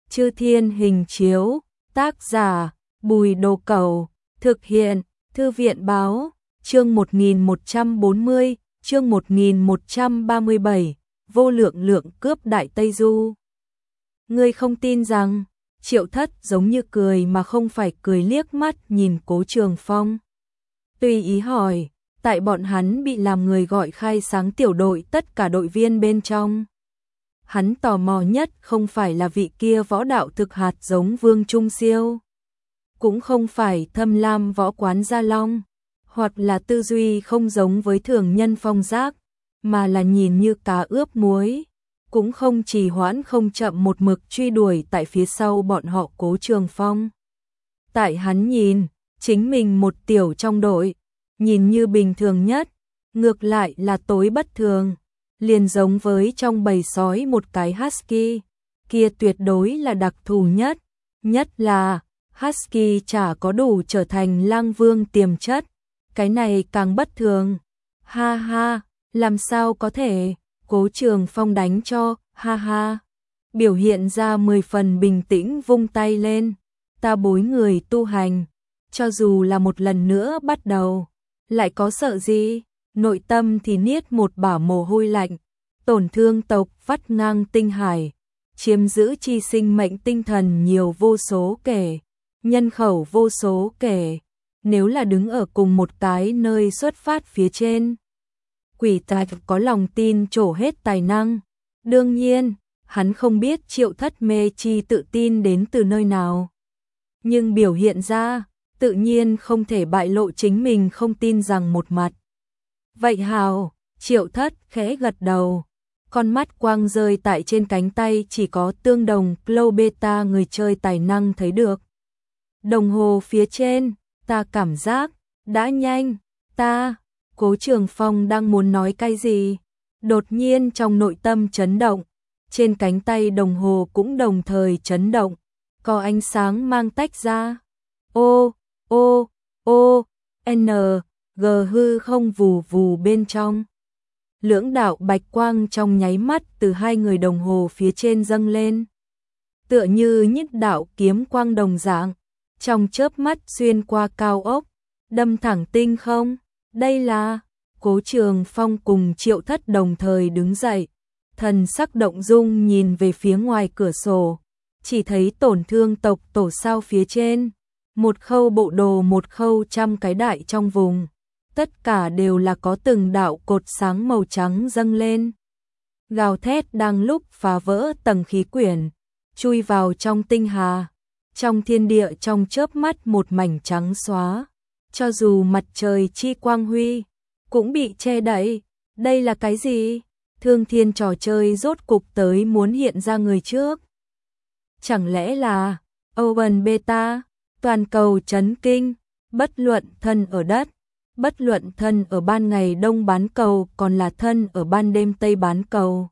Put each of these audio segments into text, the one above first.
Chư Thiên Hình Chiếu, tác giả Bùi Đồ Cẩu, thực hiện Thư viện Báo, chương 1140, chương 1137, vô lượng lượng cướp Đại Tây Du. Ngươi không tin rằng, Triệu Thất giống như cười mà không phải cười liếc mắt nhìn Cố Trường Phong. Tùy ý hỏi, tại bọn hắn bị làm người gọi khai sáng tiểu đội tất cả đội viên bên trong. Hắn tò mò nhất không phải là vị kia võ đạo thực hạt giống Vương Trung Siêu, cũng không phải Thâm Lam võ quán Gia Long, hoặc là tư duy không giống với thường nhân Phong Giác, mà là nhìn như cá ướp muối, cũng không trì hoãn không chậm một mực truy đuổi tại phía sau bọn họ Cố Trường Phong. Tại hắn nhìn, chính mình một tiểu trong đội, nhìn như bình thường nhất, ngược lại là tối bất thường, liền giống với trong bầy sói một cái husky, kia tuyệt đối là đặc thù nhất, nhất là husky chả có đủ trở thành lang vương tiềm chất, cái này càng bất thường. Ha ha, làm sao có thể, Cố Trường Phong đánh cho, ha ha, biểu hiện ra 10 phần bình tĩnh vung tay lên, ta bối người tu hành, cho dù là một lần nữa bắt đầu, lại có sợ gì, nội tâm thì niết một bả mồ hôi lạnh, tổn thương tộc vắt ngang tinh hải, chiếm giữ chi sinh mệnh tinh thần nhiều vô số kể, nhân khẩu vô số kể, nếu là đứng ở cùng một cái nơi xuất phát phía trên. Quỷ tài có lòng tin trổ hết tài năng, đương nhiên, hắn không biết Triệu Thất mê chi tự tin đến từ nơi nào. Nhưng biểu hiện ra, tự nhiên không thể bại lộ chính mình không tin rằng một mặt. Vậy hào, Triệu Thất khẽ gật đầu, con mắt quang rơi tại trên cánh tay chỉ có tương đồng Flow Beta người chơi tài năng thấy được. Đồng hồ phía trên, ta cảm giác, đã nhanh, ta, Cố Trường Phong đang muốn nói cái gì, đột nhiên trong nội tâm chấn động, trên cánh tay đồng hồ cũng đồng thời chấn động, có ánh sáng mang tách ra. Ô, ô, ô, n, g hư không vù vù bên trong. Lưỡng đạo bạch quang trong nháy mắt từ hai người đồng hồ phía trên dâng lên. Tựa như nhất đạo kiếm quang đồng dạng, trong chớp mắt xuyên qua cao ốc, đâm thẳng tinh không. Đây là, Cố Trường Phong cùng Triệu Thất đồng thời đứng dậy, thần sắc động dung nhìn về phía ngoài cửa sổ, chỉ thấy tổn thương tộc tổ sao phía trên, một khâu bộ đồ một khâu trăm cái đại trong vùng, tất cả đều là có từng đạo cột sáng màu trắng dâng lên. Gào thét đang lúc phá vỡ tầng khí quyển, chui vào trong tinh hà, trong thiên địa trong chớp mắt một mảnh trắng xóa, cho dù mặt trời chi quang huy, cũng bị che đậy. Đây là cái gì? Thương thiên trò chơi rốt cục tới muốn hiện ra người trước. Chẳng lẽ là Open Beta, toàn cầu chấn kinh, bất luận thân ở đất, bất luận thân ở ban ngày đông bán cầu còn là thân ở ban đêm tây bán cầu.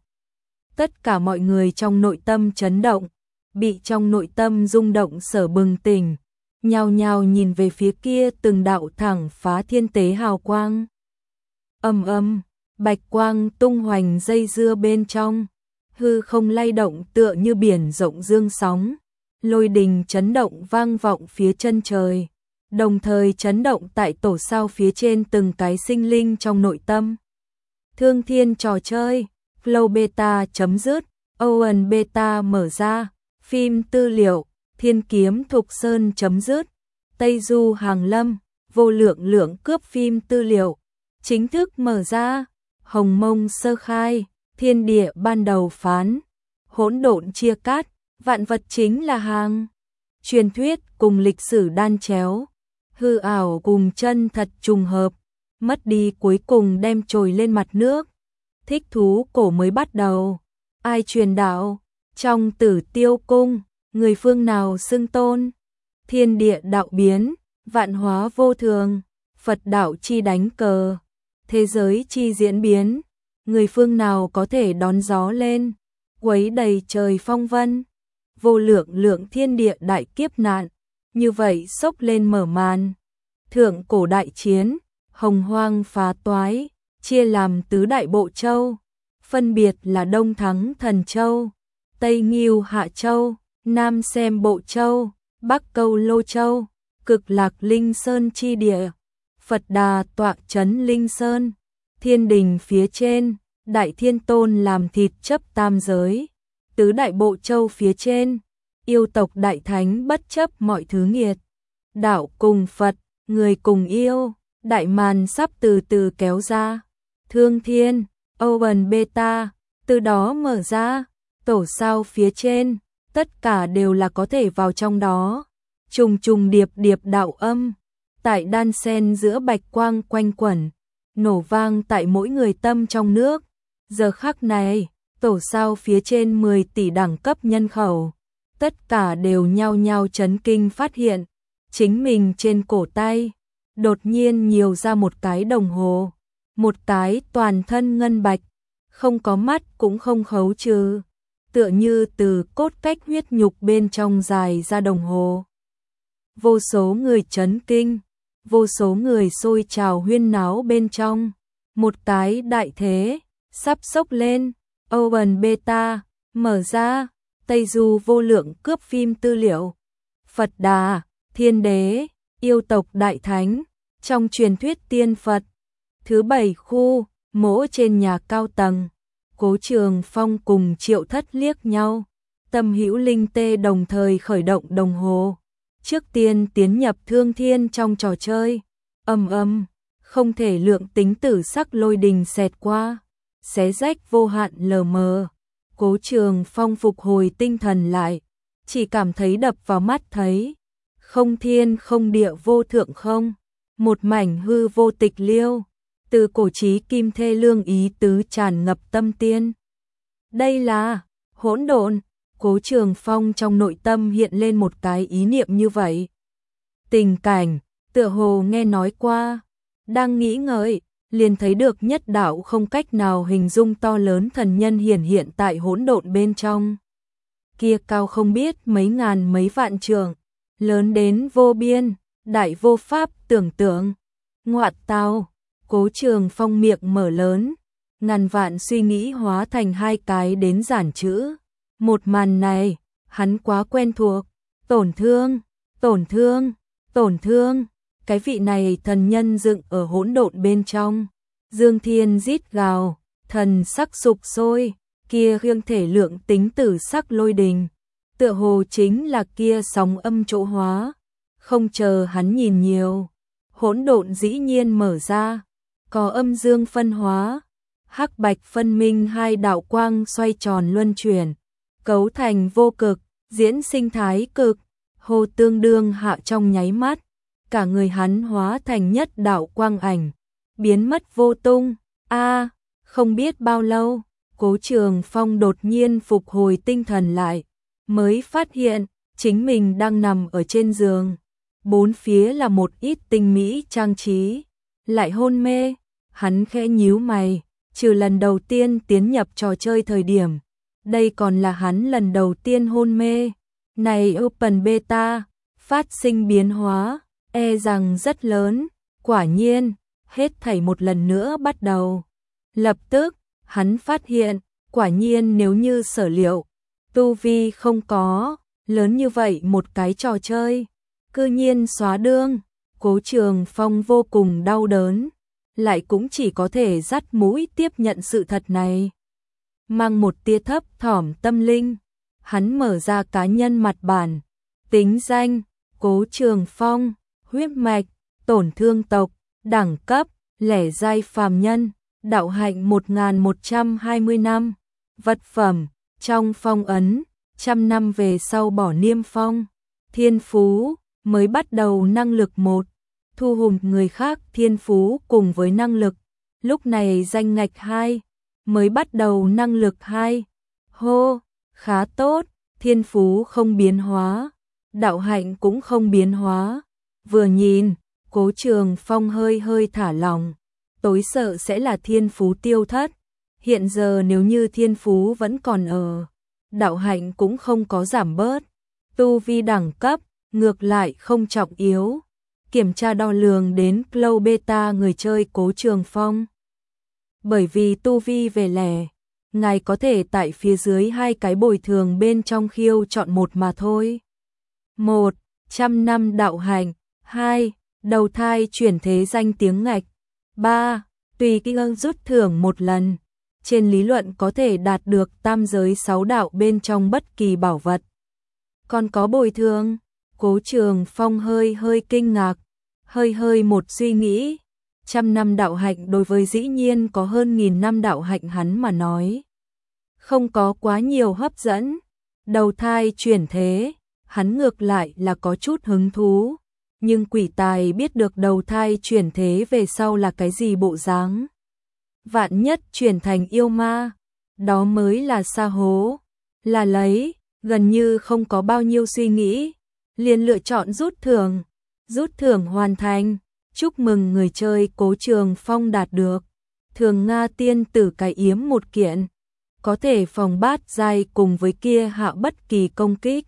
Tất cả mọi người trong nội tâm chấn động, bị trong nội tâm rung động sở bừng tỉnh, nhao nhao nhìn về phía kia từng đạo thẳng phá thiên tế hào quang. Ầm ầm, bạch quang tung hoành dây dưa bên trong, hư không lay động tựa như biển rộng dương sóng, lôi đình chấn động vang vọng phía chân trời, đồng thời chấn động tại tổ sao phía trên từng cái sinh linh trong nội tâm. Thương thiên trò chơi, Flow Beta chấm dứt, Owen Beta mở ra, phim tư liệu, Thiên Kiếm Thục Sơn chấm dứt, Tây Du Hàng Lâm, vô lượng lượng cướp phim tư liệu, chính thức mở ra, Hồng Mông sơ khai, thiên địa ban đầu phán, hỗn độn chia cắt, vạn vật chính là hàng. Truyền thuyết cùng lịch sử đan chéo, hư ảo cùng chân thật trùng hợp, mất đi cuối cùng đem trồi lên mặt nước. Thích thú cổ mới bắt đầu, ai truyền đạo, trong Tử Tiêu cung, người phương nào xưng tôn, thiên địa đạo biến, vạn hóa vô thường, Phật đạo chi đánh cờ, thế giới chi diễn biến, người phương nào có thể đón gió lên, quấy đầy trời phong vân, vô lượng lượng thiên địa đại kiếp nạn, như vậy sốc lên mở màn. Thượng cổ đại chiến, hồng hoang phá toái, chia làm tứ đại bộ châu, phân biệt là Đông Thắng Thần Châu, Tây Nghiêu Hạ Châu, Nam xem Bộ Châu, Bắc câu Lô Châu, Cực Lạc Linh Sơn chi địa. Phật Đà tọa trấn Linh Sơn, thiên đình phía trên, Đại Thiên Tôn làm thịt chấp tam giới. Tứ Đại Bộ Châu phía trên, yêu tộc Đại Thánh bất chấp mọi thứ nghiệt. Đạo cùng Phật, người cùng yêu, đại màn sắp từ từ kéo ra. Thương Thiên, Open Beta, từ đó mở ra, tổ sao phía trên, tất cả đều là có thể vào trong đó. Trùng trùng điệp điệp đạo âm, tại đan sen giữa bạch quang quanh quẩn, nổ vang tại mỗi người tâm trong nước. Giờ khắc này, tổ sao phía trên 10 tỷ đẳng cấp nhân khẩu, tất cả đều nhao nhao chấn kinh phát hiện, chính mình trên cổ tay, đột nhiên nhiều ra một cái đồng hồ, một cái toàn thân ngân bạch, không có mắt cũng không khấu trừ, tựa như từ cốt cách huyết nhục bên trong dài ra đồng hồ. Vô số người chấn kinh, vô số người sôi trào huyên náo bên trong, một cái đại thế, sắp sốc lên, Open Beta, mở ra, Tây Du vô lượng cướp phim tư liệu, Phật Đà, Thiên Đế, yêu tộc Đại Thánh, trong truyền thuyết tiên Phật. Thứ 7 khu, mỗ trên nhà cao tầng, Cố Trường Phong cùng Triệu Thất liếc nhau, Tâm Hữu Linh Tê đồng thời khởi động đồng hồ. Trước tiên tiến nhập Thương Thiên trong trò chơi, không thể lượng tính tử sắc lôi đình xẹt qua, xé rách vô hạn lờ mờ. Cố Trường Phong phục hồi tinh thần lại, chỉ cảm thấy đập vào mắt thấy, không thiên không địa vô thượng không, một mảnh hư vô tịch liêu, từ cổ chí kim thê lương ý tứ tràn ngập tâm tiên. Đây là hỗn độn. Cố Trường Phong trong nội tâm hiện lên một cái ý niệm như vậy. Tình cảnh, tựa hồ nghe nói qua, đang nghĩ ngợi, liền thấy được nhất đạo không cách nào hình dung to lớn thần nhân hiển hiện tại hỗn độn bên trong. Kia cao không biết mấy ngàn mấy vạn trượng, lớn đến vô biên, đại vô pháp tưởng tượng. Ngoại tao, Cố Trường Phong miệng mở lớn, ngàn vạn suy nghĩ hóa thành hai cái đến giản chữ. Một màn này, hắn quá quen thuộc, tổn thương, tổn thương, tổn thương, cái vị này thần nhân dựng ở hỗn độn bên trong. Dương Thiên rít gào, thần sắc sục sôi, kia riêng thể lượng tính tử sắc lôi đình, tựa hồ chính là kia sóng âm chỗ hóa. Không chờ hắn nhìn nhiều, hỗn độn dĩ nhiên mở ra, có âm dương phân hóa, hắc bạch phân minh hai đạo quang xoay tròn luân chuyển, cấu thành vô cực, diễn sinh thái cực, hồ tương đương hạ trong nháy mắt, cả người hắn hóa thành nhất đạo quang ảnh, biến mất vô tung. Không biết bao lâu, Cố Trường Phong đột nhiên phục hồi tinh thần lại, mới phát hiện chính mình đang nằm ở trên giường, bốn phía là một ít tinh mỹ trang trí, lại hôn mê. Hắn khẽ nhíu mày, trừ lần đầu tiên tiến nhập trò chơi thời điểm, đây còn là hắn lần đầu tiên hôn mê. Này Open Beta, phát sinh biến hóa, e rằng rất lớn, quả nhiên, hết thảy một lần nữa bắt đầu. Lập tức, hắn phát hiện, quả nhiên nếu như sở liệu, tu vi không có, lớn như vậy một cái trò chơi, cư nhiên xóa đương. Cố Trường Phong vô cùng đau đớn, lại cũng chỉ có thể dắt mũi tiếp nhận sự thật này. Mang một tia thấp thỏm tâm linh, hắn mở ra cá nhân mặt bản, tính danh, Cố Trường Phong, huyết mạch, tổn thương tộc, đẳng cấp, lẻ giai phàm nhân, đạo hạnh 1120 năm, vật phẩm, trong phong ấn, 100 năm về sau bỏ niêm phong, thiên phú, mới bắt đầu năng lực 1, thu hùm người khác thiên phú cùng với năng lực, lúc này danh ngạch 2, mới bắt đầu năng lực 2, hô, khá tốt, thiên phú không biến hóa, đạo hạnh cũng không biến hóa, vừa nhìn, Cố Trường Phong hơi hơi thả lòng, tối sợ sẽ là thiên phú tiêu thất, hiện giờ nếu như thiên phú vẫn còn ở, đạo hạnh cũng không có giảm bớt, tu vi đẳng cấp, ngược lại không trọng yếu. Kiểm tra đo lường đến Cloud Beta người chơi Cố Trường Phong. Bởi vì tu vi về lẻ, ngài có thể tại phía dưới hai cái bồi thường bên trong khiêu chọn một mà thôi. 1. 100 năm đạo hạnh. 2. Đầu thai chuyển thế danh tiếng ngạch. 3. Tùy kỹ ưng rút thưởng một lần. Trên lý luận có thể đạt được tam giới 6 đạo bên trong bất kỳ bảo vật. Còn có bồi thường? Cố Trường Phong hơi kinh ngạc, hơi một suy nghĩ. 100 năm đạo hạnh đối với dĩ nhiên có hơn 1000 năm đạo hạnh hắn mà nói, không có quá nhiều hấp dẫn. Đầu thai chuyển thế, hắn ngược lại là có chút hứng thú, nhưng quỷ tài biết được đầu thai chuyển thế về sau là cái gì bộ dáng. Vạn nhất chuyển thành yêu ma, đó mới là sa hố, là lấy, gần như không có bao nhiêu suy nghĩ, liền lựa chọn rút thưởng. Rút thưởng hoàn thành, chúc mừng người chơi Cố Trường Phong đạt được thường Nga tiên tử cái yếm một kiện, có thể phòng bát giai cùng với kia hạ bất kỳ công kích.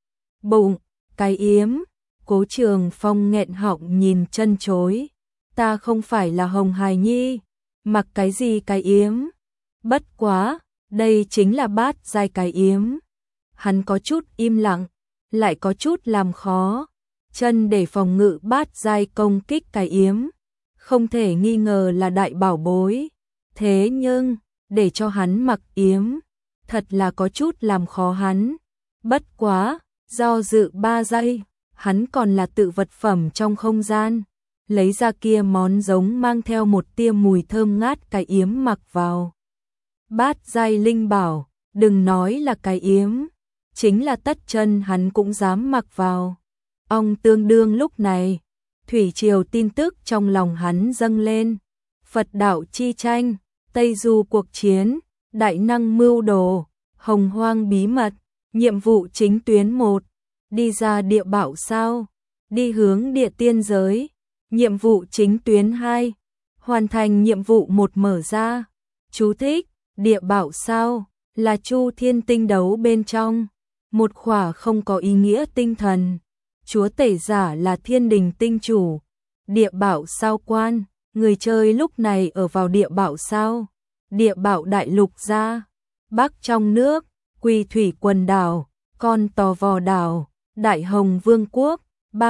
Bụng, cái yếm, Cố Trường Phong nghẹn họng nhìn chân chối, ta không phải là Hồng Hài Nhi, mặc cái gì cái yếm, bất quá, đây chính là bát giai cái yếm. Hắn có chút im lặng, lại có chút làm khó, chân để phòng ngự bát giai công kích cái yếm, không thể nghi ngờ là đại bảo bối, thế nhưng, để cho hắn mặc yếm, thật là có chút làm khó hắn. Bất quá, do dự 3 giây, hắn còn là tự vật phẩm trong không gian, lấy ra kia món giống mang theo một tia mùi thơm ngát cái yếm mặc vào. Bát giai linh bảo, đừng nói là cái yếm, chính là tất chân hắn cũng dám mặc vào. Ong tương đương lúc này, thủy triều tin tức trong lòng hắn dâng lên. Phật đạo chi tranh, Tây Du cuộc chiến, đại năng mưu đồ, hồng hoang bí mật, nhiệm vụ chính tuyến 1, đi ra địa bảo sao, đi hướng địa tiên giới, nhiệm vụ chính tuyến 2, hoàn thành nhiệm vụ 1 mở ra. Chú thích, địa bảo sao, là Chu Thiên tinh đấu bên trong, một khỏa không có ý nghĩa tinh thần. Chúa tể giả là thiên đình tinh chủ. Địa bảo sao quan, người chơi lúc này ở vào địa bảo sao, địa bảo đại lục ra, Bắc trong nước, Quỳ Thủy quần đảo, Con Tò Vò đảo, Đại Hồng Vương quốc,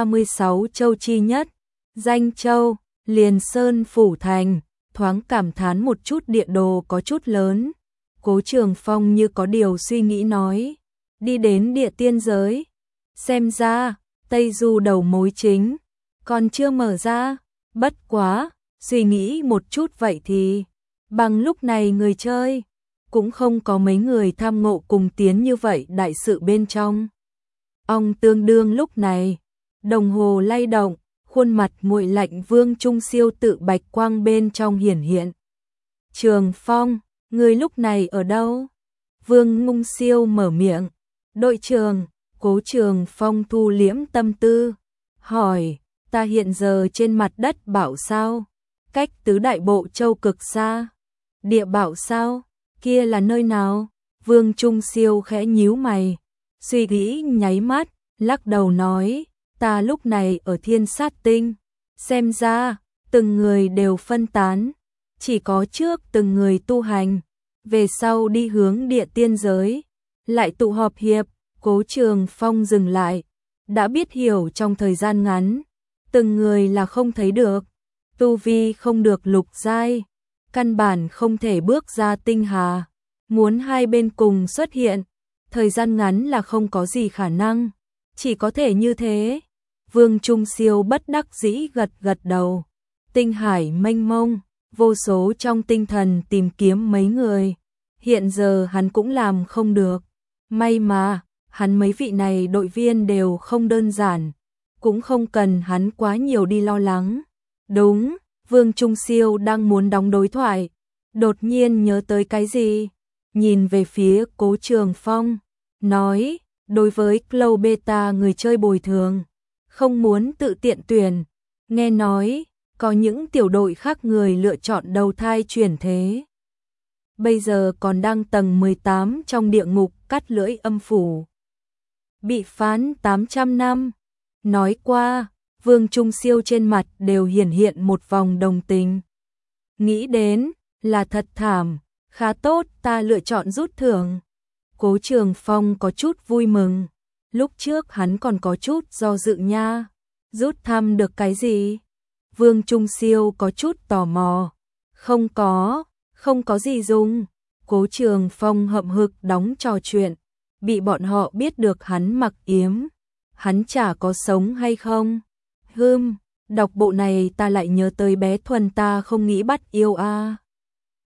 36 châu chi nhất, Danh Châu, Liền Sơn Phủ Thành. Thoáng cảm thán một chút, địa đồ có chút lớn. Cố Trường Phong như có điều suy nghĩ nói, đi đến địa tiên giới, xem ra Tây Du đầu mối chính còn chưa mở ra. Bất quá, suy nghĩ một chút vậy thì, bằng lúc này người chơi cũng không có mấy người tham ngộ cùng tiến như vậy đại sự bên trong. Ong tương đương lúc này, đồng hồ lay động, khuôn mặt nguội lạnh Vương Trung Siêu tự bạch quang bên trong hiển hiện. Trường Phong, người lúc này ở đâu? Vương Ngung Siêu mở miệng. Đội trưởng. Cố Trường Phong thu liễm tâm tư, hỏi, ta hiện giờ trên mặt đất bảo sao, cách tứ đại bộ châu cực xa. Địa bảo sao, kia là nơi nào? Vương Trung Siêu khẽ nhíu mày, suy nghĩ nháy mắt, lắc đầu nói, ta lúc này ở Thiên Sát Tinh, xem ra, từng người đều phân tán, chỉ có trước từng người tu hành, về sau đi hướng địa tiên giới, lại tụ họp hiệp. Cố Trường Phong dừng lại, đã biết hiểu trong thời gian ngắn, từng người là không thấy được, tu vi không được lục giai, căn bản không thể bước ra tinh hà, muốn hai bên cùng xuất hiện, thời gian ngắn là không có gì khả năng, chỉ có thể như thế. Vương Trung Siêu bất đắc dĩ gật đầu, tinh hải mênh mông, vô số trong tinh thần tìm kiếm mấy người, hiện giờ hắn cũng làm không được, may mà hắn mấy vị này đội viên đều không đơn giản, cũng không cần hắn quá nhiều đi lo lắng. Đúng, Vương Trung Siêu đang muốn đóng đối thoại, đột nhiên nhớ tới cái gì, nhìn về phía Cố Trường Phong, nói, đối với Cloud Beta người chơi bồi thường, không muốn tự tiện tuyển, nghe nói, có những tiểu đội khác người lựa chọn đầu thai chuyển thế. Bây giờ còn đang tầng 18 trong địa ngục cắt lưỡi âm phủ. Bị phán 800 năm. Nói qua, Vương Trung Siêu trên mặt đều hiển hiện một vòng đồng tình. Nghĩ đến, là thật thảm, Khá tốt, ta lựa chọn rút thưởng. Cố Trường Phong có chút vui mừng. Lúc trước hắn còn có chút do dự nha. Rút thăm được cái gì? Vương Trung Siêu có chút tò mò. Không có gì dùng. Cố Trường Phong hậm hực đóng trò chuyện. Bị bọn họ biết được hắn mặc yếm. Hắn chả có sống hay không? Đọc bộ này ta lại nhớ tới bé Thuần, ta không nghĩ bắt yêu a.